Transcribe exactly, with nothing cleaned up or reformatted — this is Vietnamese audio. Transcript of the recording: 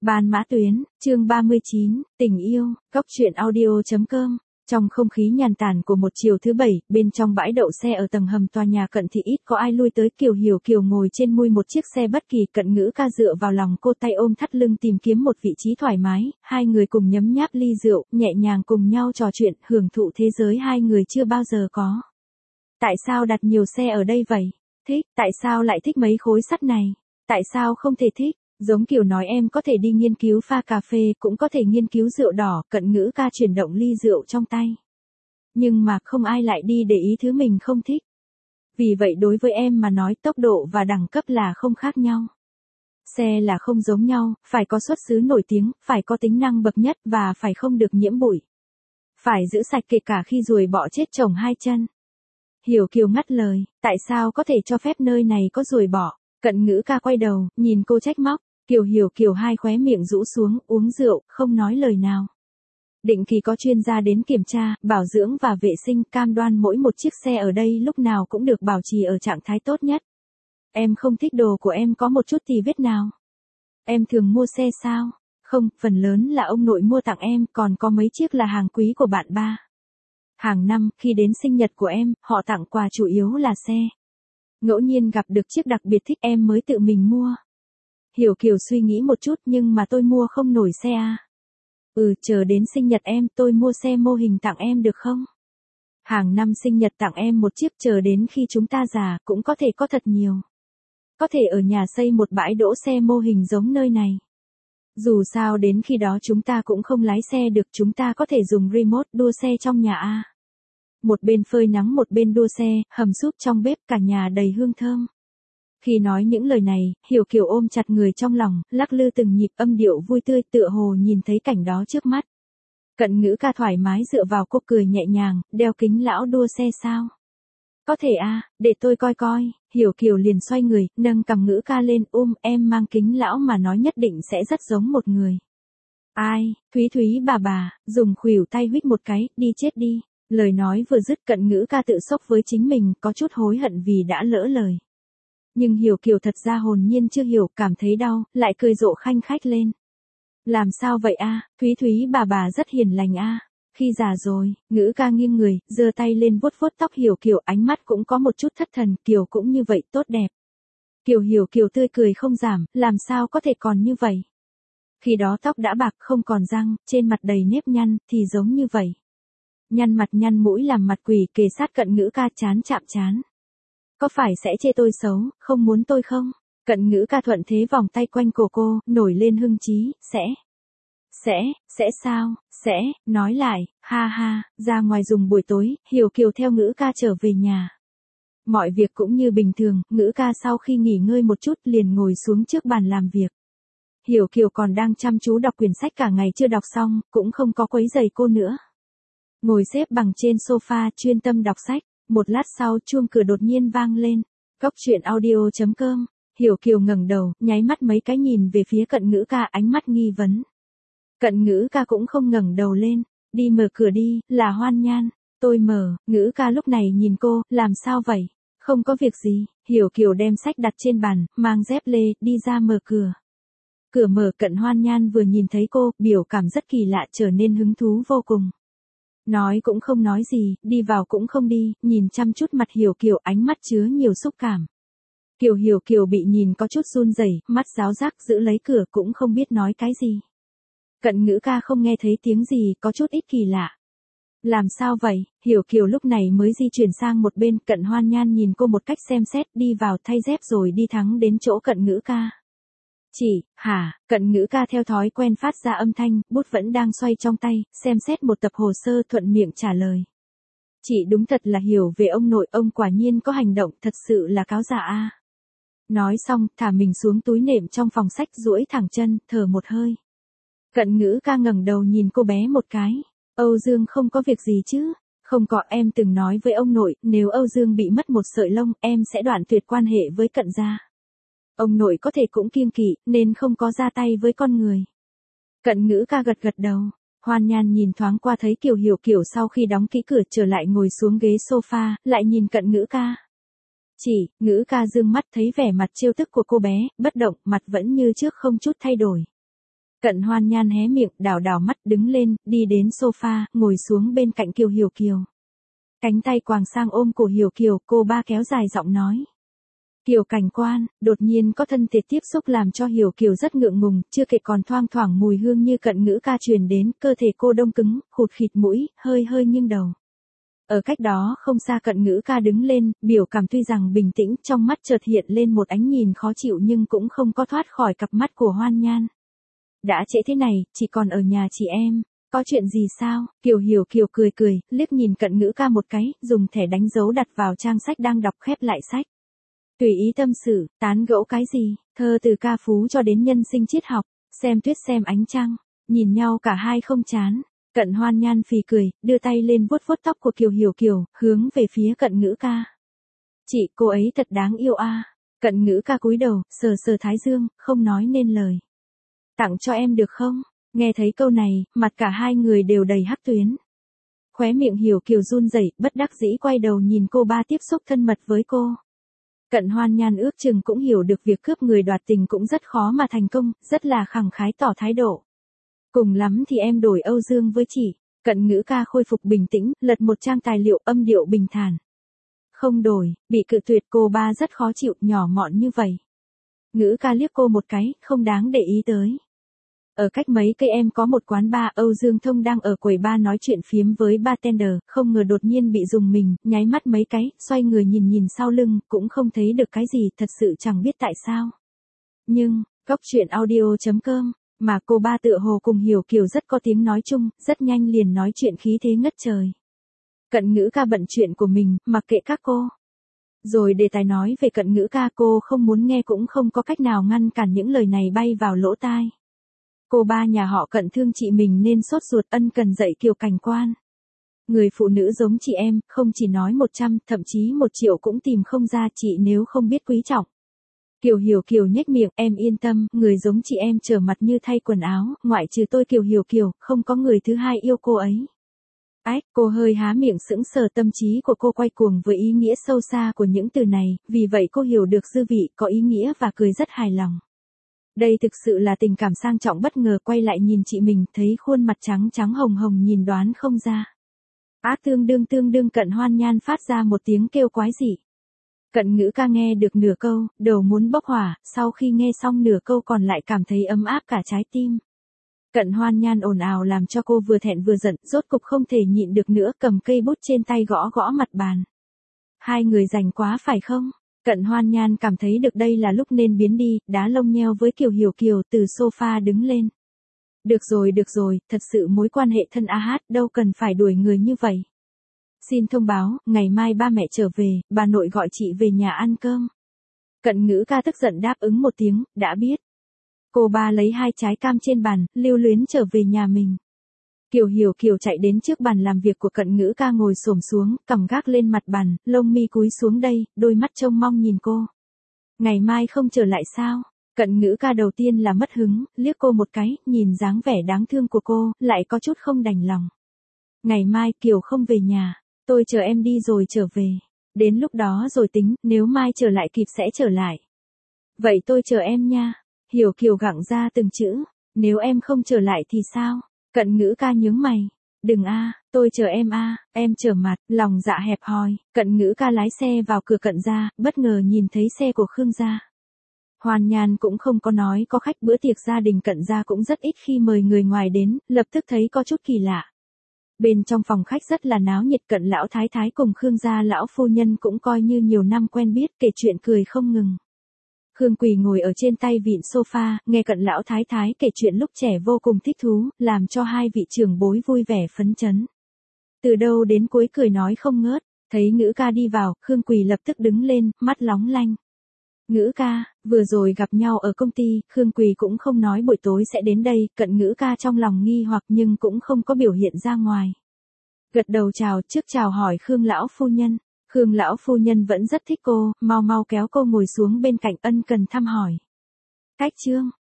Ban Mã Tuyến, chương ba mươi chín, tình yêu, góc truyện audio chấm com. Trong không khí nhàn tản của một chiều thứ bảy, bên trong bãi đậu xe ở tầng hầm tòa nhà Cận Thị ít có ai lui tới. Kiều Hiểu Kiều ngồi trên mui một chiếc xe bất kỳ, Cận Ngữ Ca dựa vào lòng cô, tay ôm thắt lưng tìm kiếm một vị trí thoải mái, hai người cùng nhấm nháp ly rượu, nhẹ nhàng cùng nhau trò chuyện, hưởng thụ thế giới hai người chưa bao giờ có. Tại sao đặt nhiều xe ở đây vậy? Thích, tại sao lại thích mấy khối sắt này? Tại sao không thể thích? Giống kiểu nói em có thể đi nghiên cứu pha cà phê, cũng có thể nghiên cứu rượu đỏ. Cận Ngữ Ca chuyển động ly rượu trong tay. Nhưng mà không ai lại đi để ý thứ mình không thích. Vì vậy đối với em mà nói, tốc độ và đẳng cấp là không khác nhau. Xe là không giống nhau, phải có xuất xứ nổi tiếng, phải có tính năng bậc nhất và phải không được nhiễm bụi. Phải giữ sạch kể cả khi ruồi bọ chết chồng hai chân. Hiểu Kiều ngắt lời, tại sao có thể cho phép nơi này có ruồi bọ? Cận Ngữ Ca quay đầu, nhìn cô trách móc. Kiều Hiểu Kiều hai khóe miệng rũ xuống, uống rượu, không nói lời nào. Định kỳ có chuyên gia đến kiểm tra, bảo dưỡng và vệ sinh, cam đoan mỗi một chiếc xe ở đây lúc nào cũng được bảo trì ở trạng thái tốt nhất. Em không thích đồ của em có một chút tì vết nào. Em thường mua xe sao? Không, phần lớn là ông nội mua tặng em, còn có mấy chiếc là hàng quý của bạn ba. Hàng năm, khi đến sinh nhật của em, họ tặng quà chủ yếu là xe. Ngẫu nhiên gặp được chiếc đặc biệt thích em mới tự mình mua. Hiểu Kiều suy nghĩ một chút, nhưng mà tôi mua không nổi xe à. Ừ, chờ đến sinh nhật em, tôi mua xe mô hình tặng em được không? Hàng năm sinh nhật tặng em một chiếc, chờ đến khi chúng ta già, cũng có thể có thật nhiều. Có thể ở nhà xây một bãi đỗ xe mô hình giống nơi này. Dù sao đến khi đó chúng ta cũng không lái xe được, chúng ta có thể dùng remote đua xe trong nhà à. Một bên phơi nắng một bên đua xe, hầm súp trong bếp, cả nhà đầy hương thơm. Khi nói những lời này, Hiểu Kiều ôm chặt người trong lòng, lắc lư từng nhịp, âm điệu vui tươi, tựa hồ nhìn thấy cảnh đó trước mắt. Cận Ngữ Ca thoải mái dựa vào cô, cười nhẹ nhàng, đeo kính lão đua xe sao? Có thể à, để tôi coi coi. Hiểu Kiều liền xoay người, nâng cằm Ngữ Ca lên, ôm, em mang kính lão mà nói nhất định sẽ rất giống một người. Ai? Thúy Thúy bà bà, dùng khuỷu tay huých một cái, đi chết đi. Lời nói vừa dứt, Cận Ngữ Ca tự sốc với chính mình, có chút hối hận vì đã lỡ lời. Nhưng Hiểu Kiều thật ra hồn nhiên chưa hiểu, cảm thấy đau, lại cười rộ khanh khách lên. Làm sao vậy a? À? Thúy Thúy bà bà rất hiền lành a. À? Khi già rồi, Ngữ Ca nghiêng người, giơ tay lên vuốt vuốt tóc Hiểu Kiều, ánh mắt cũng có một chút thất thần, Kiều cũng như vậy, tốt đẹp. Kiều Hiểu Kiều tươi cười không giảm, làm sao có thể còn như vậy? Khi đó tóc đã bạc không còn răng, trên mặt đầy nếp nhăn, thì giống như vậy. Nhăn mặt nhăn mũi làm mặt quỷ, kề sát Cận Ngữ Ca chán chạm chán. Có phải sẽ chê tôi xấu, không muốn tôi không? Cận Ngữ Ca thuận thế vòng tay quanh cổ cô, nổi lên hưng chí, sẽ. Sẽ, sẽ sao, sẽ, nói lại, ha ha, ra ngoài dùng buổi tối, Hiểu Kiều theo Ngữ Ca trở về nhà. Mọi việc cũng như bình thường, Ngữ Ca sau khi nghỉ ngơi một chút liền ngồi xuống trước bàn làm việc. Hiểu Kiều còn đang chăm chú đọc quyển sách cả ngày chưa đọc xong, cũng không có quấy rầy cô nữa. Ngồi xếp bằng trên sofa, chuyên tâm đọc sách. Một lát sau, chuông cửa đột nhiên vang lên. Góc truyện audio chấm com. Hiểu Kiều ngẩng đầu, nháy mắt mấy cái nhìn về phía Cận Ngữ Ca, ánh mắt nghi vấn. Cận Ngữ Ca cũng không ngẩng đầu lên. Đi mở cửa đi, là Hoan Nhan. Tôi mở. Ngữ Ca lúc này nhìn cô, làm sao vậy? Không có việc gì. Hiểu Kiều đem sách đặt trên bàn, mang dép lê, đi ra mở cửa. Cửa mở, Cận Hoan Nhan vừa nhìn thấy cô, biểu cảm rất kỳ lạ, trở nên hứng thú vô cùng. Nói cũng không nói gì, đi vào cũng không đi, nhìn chăm chút mặt Hiểu Kiều, ánh mắt chứa nhiều xúc cảm. Kiều Hiểu Kiều bị nhìn có chút run rẩy, mắt ráo rác, giữ lấy cửa cũng không biết nói cái gì. Cận Ngữ Ca không nghe thấy tiếng gì, có chút ít kỳ lạ. Làm sao vậy? Hiểu Kiều lúc này mới di chuyển sang một bên, Cận Hoan Nhan nhìn cô một cách xem xét, đi vào thay dép rồi đi thẳng đến chỗ Cận Ngữ Ca. Chị, hả? Cận Ngữ Ca theo thói quen phát ra âm thanh, bút vẫn đang xoay trong tay, xem xét một tập hồ sơ, thuận miệng trả lời. Chị đúng thật là hiểu về ông nội, ông quả nhiên có hành động, thật sự là cáo giả a. Nói xong, thả mình xuống túi nệm trong phòng sách, duỗi thẳng chân, thở một hơi. Cận Ngữ Ca ngẩng đầu nhìn cô bé một cái. Âu Dương không có việc gì chứ? Không có, em từng nói với ông nội, nếu Âu Dương bị mất một sợi lông, em sẽ đoạn tuyệt quan hệ với Cận gia. Ông nội có thể cũng kiêng kỵ, nên không có ra tay với con người. Cận Ngữ Ca gật gật đầu. Hoan Nhan nhìn thoáng qua thấy Kiều Hiểu Kiều sau khi đóng kỹ cửa trở lại ngồi xuống ghế sofa, lại nhìn Cận Ngữ Ca. Chỉ, Ngữ Ca dương mắt thấy vẻ mặt trêu tức của cô bé, bất động, mặt vẫn như trước không chút thay đổi. Cận Hoan Nhan hé miệng, đảo đảo mắt đứng lên, đi đến sofa, ngồi xuống bên cạnh Kiều Hiểu Kiều. Cánh tay quàng sang ôm cổ Hiểu Kiều, cô ba kéo dài giọng nói. Kiều Cảnh Quan, đột nhiên có thân thể tiếp xúc làm cho Hiểu Kiều rất ngượng ngùng, chưa kể còn thoang thoảng mùi hương như cận ngữ ca truyền đến, cơ thể cô đông cứng, khụt khịt mũi, hơi hơi nghiêng đầu. Ở cách đó không xa cận ngữ ca đứng lên, biểu cảm tuy rằng bình tĩnh, trong mắt chợt hiện lên một ánh nhìn khó chịu nhưng cũng không có thoát khỏi cặp mắt của Hoan Nhan. Đã trễ thế này, chỉ còn ở nhà chị em, có chuyện gì sao? Kiều Hiểu Kiều cười cười, liếc nhìn cận ngữ ca một cái, dùng thẻ đánh dấu đặt vào trang sách đang đọc khép lại sách. Tùy ý tâm sự, tán gẫu cái gì, thơ từ ca phú cho đến nhân sinh triết học, xem tuyết xem ánh trăng, nhìn nhau cả hai không chán. Cận Hoan Nhan phì cười, đưa tay lên vuốt vuốt tóc của Kiều Hiểu Kiều, hướng về phía cận ngữ ca. Chị, cô ấy thật đáng yêu a. À. Cận ngữ ca cúi đầu, sờ sờ thái dương, không nói nên lời. Tặng cho em được không? Nghe thấy câu này, mặt cả hai người đều đầy hắc tuyến. Khóe miệng Hiểu Kiều run rẩy, bất đắc dĩ quay đầu nhìn cô ba tiếp xúc thân mật với cô. Cận Hoan Nhan ước chừng cũng hiểu được việc cướp người đoạt tình cũng rất khó mà thành công, rất là khẳng khái tỏ thái độ. Cùng lắm thì em đổi Âu Dương với chị. Cận ngữ ca khôi phục bình tĩnh, lật một trang tài liệu, âm điệu bình thản. Không đổi, bị cự tuyệt, cô ba rất khó chịu, nhỏ mọn như vậy. Ngữ ca liếc cô một cái, không đáng để ý tới. Ở cách mấy cây em có một quán bar, Âu Dương Thông đang ở quầy bar nói chuyện phiếm với bartender, không ngờ đột nhiên bị rùng mình, nháy mắt mấy cái, xoay người nhìn nhìn sau lưng, cũng không thấy được cái gì, thật sự chẳng biết tại sao. Nhưng, góc truyện audio chấm com, mà cô ba tựa hồ cùng Hiểu Kiều rất có tiếng nói chung, rất nhanh liền nói chuyện khí thế ngất trời. Cận ngữ ca bận chuyện của mình, mặc kệ các cô. Rồi đề tài nói về cận ngữ ca, cô không muốn nghe cũng không có cách nào ngăn cản những lời này bay vào lỗ tai. Cô ba nhà họ Cận thương chị mình nên sốt ruột, ân cần dạy Kiều Cảnh Quan. Người phụ nữ giống chị em, không chỉ nói một trăm, thậm chí một triệu cũng tìm không ra chị nếu không biết quý trọng. Kiều Hiểu Kiều nhếch miệng, em yên tâm, người giống chị em trở mặt như thay quần áo, ngoại trừ tôi Kiều Hiểu Kiều, không có người thứ hai yêu cô ấy. Ách, cô hơi há miệng sững sờ, tâm trí của cô quay cuồng với ý nghĩa sâu xa của những từ này, vì vậy cô hiểu được dư vị, có ý nghĩa và cười rất hài lòng. Đây thực sự là tình cảm sang trọng, bất ngờ quay lại nhìn chị mình, thấy khuôn mặt trắng trắng hồng hồng nhìn đoán không ra. Ác tương đương tương đương, Cận Hoan Nhan phát ra một tiếng kêu quái dị. Cận ngữ ca nghe được nửa câu, đầu muốn bốc hỏa, sau khi nghe xong nửa câu còn lại cảm thấy ấm áp cả trái tim. Cận Hoan Nhan ồn ào làm cho cô vừa thẹn vừa giận, rốt cục không thể nhịn được nữa, cầm cây bút trên tay gõ gõ mặt bàn. Hai người rành quá phải không? Cận Hoan Nhan cảm thấy được đây là lúc nên biến đi, đá lông nheo với Kiều Hiểu Kiều, từ sofa đứng lên. Được rồi được rồi, thật sự mối quan hệ thân a hát, đâu cần phải đuổi người như vậy. Xin thông báo, ngày mai ba mẹ trở về, bà nội gọi chị về nhà ăn cơm. Cận ngữ ca tức giận đáp ứng một tiếng, đã biết. Cô ba lấy hai trái cam trên bàn, lưu luyến trở về nhà mình. Kiều Hiểu Kiều chạy đến trước bàn làm việc của cận ngữ ca, ngồi xổm xuống, cằm gác lên mặt bàn, lông mi cúi xuống đây, đôi mắt trông mong nhìn cô. Ngày mai không trở lại sao? Cận ngữ ca đầu tiên là mất hứng, liếc cô một cái, nhìn dáng vẻ đáng thương của cô, lại có chút không đành lòng. Ngày mai Kiều không về nhà, tôi chờ em đi rồi trở về. Đến lúc đó rồi tính, nếu mai trở lại kịp sẽ trở lại. Vậy tôi chờ em nha. Hiểu Kiều gặng ra từng chữ, nếu em không trở lại thì sao? Cận ngữ ca nhướng mày. Đừng a, tôi chờ em a, em trở mặt, lòng dạ hẹp hòi. Cận ngữ ca lái xe vào cửa Cận gia, bất ngờ nhìn thấy xe của Khương gia. Hoan Nhan cũng không có nói có khách, bữa tiệc gia đình Cận gia cũng rất ít khi mời người ngoài đến, lập tức thấy có chút kỳ lạ. Bên trong phòng khách rất là náo nhiệt, Cận lão thái thái cùng Khương gia lão phu nhân cũng coi như nhiều năm quen biết, kể chuyện cười không ngừng. Khương Quỳ ngồi ở trên tay vịn sofa, nghe Cận lão thái thái kể chuyện lúc trẻ vô cùng thích thú, làm cho hai vị trưởng bối vui vẻ phấn chấn. Từ đầu đến cuối cười nói không ngớt, thấy ngữ ca đi vào, Khương Quỳ lập tức đứng lên, mắt lóng lanh. Ngữ ca, vừa rồi gặp nhau ở công ty, Khương Quỳ cũng không nói buổi tối sẽ đến đây, Cận ngữ ca trong lòng nghi hoặc nhưng cũng không có biểu hiện ra ngoài. Gật đầu chào, trước chào hỏi Khương lão phu nhân. Khương lão phu nhân vẫn rất thích cô, mau mau kéo cô ngồi xuống bên cạnh, ân cần thăm hỏi. Cách chương,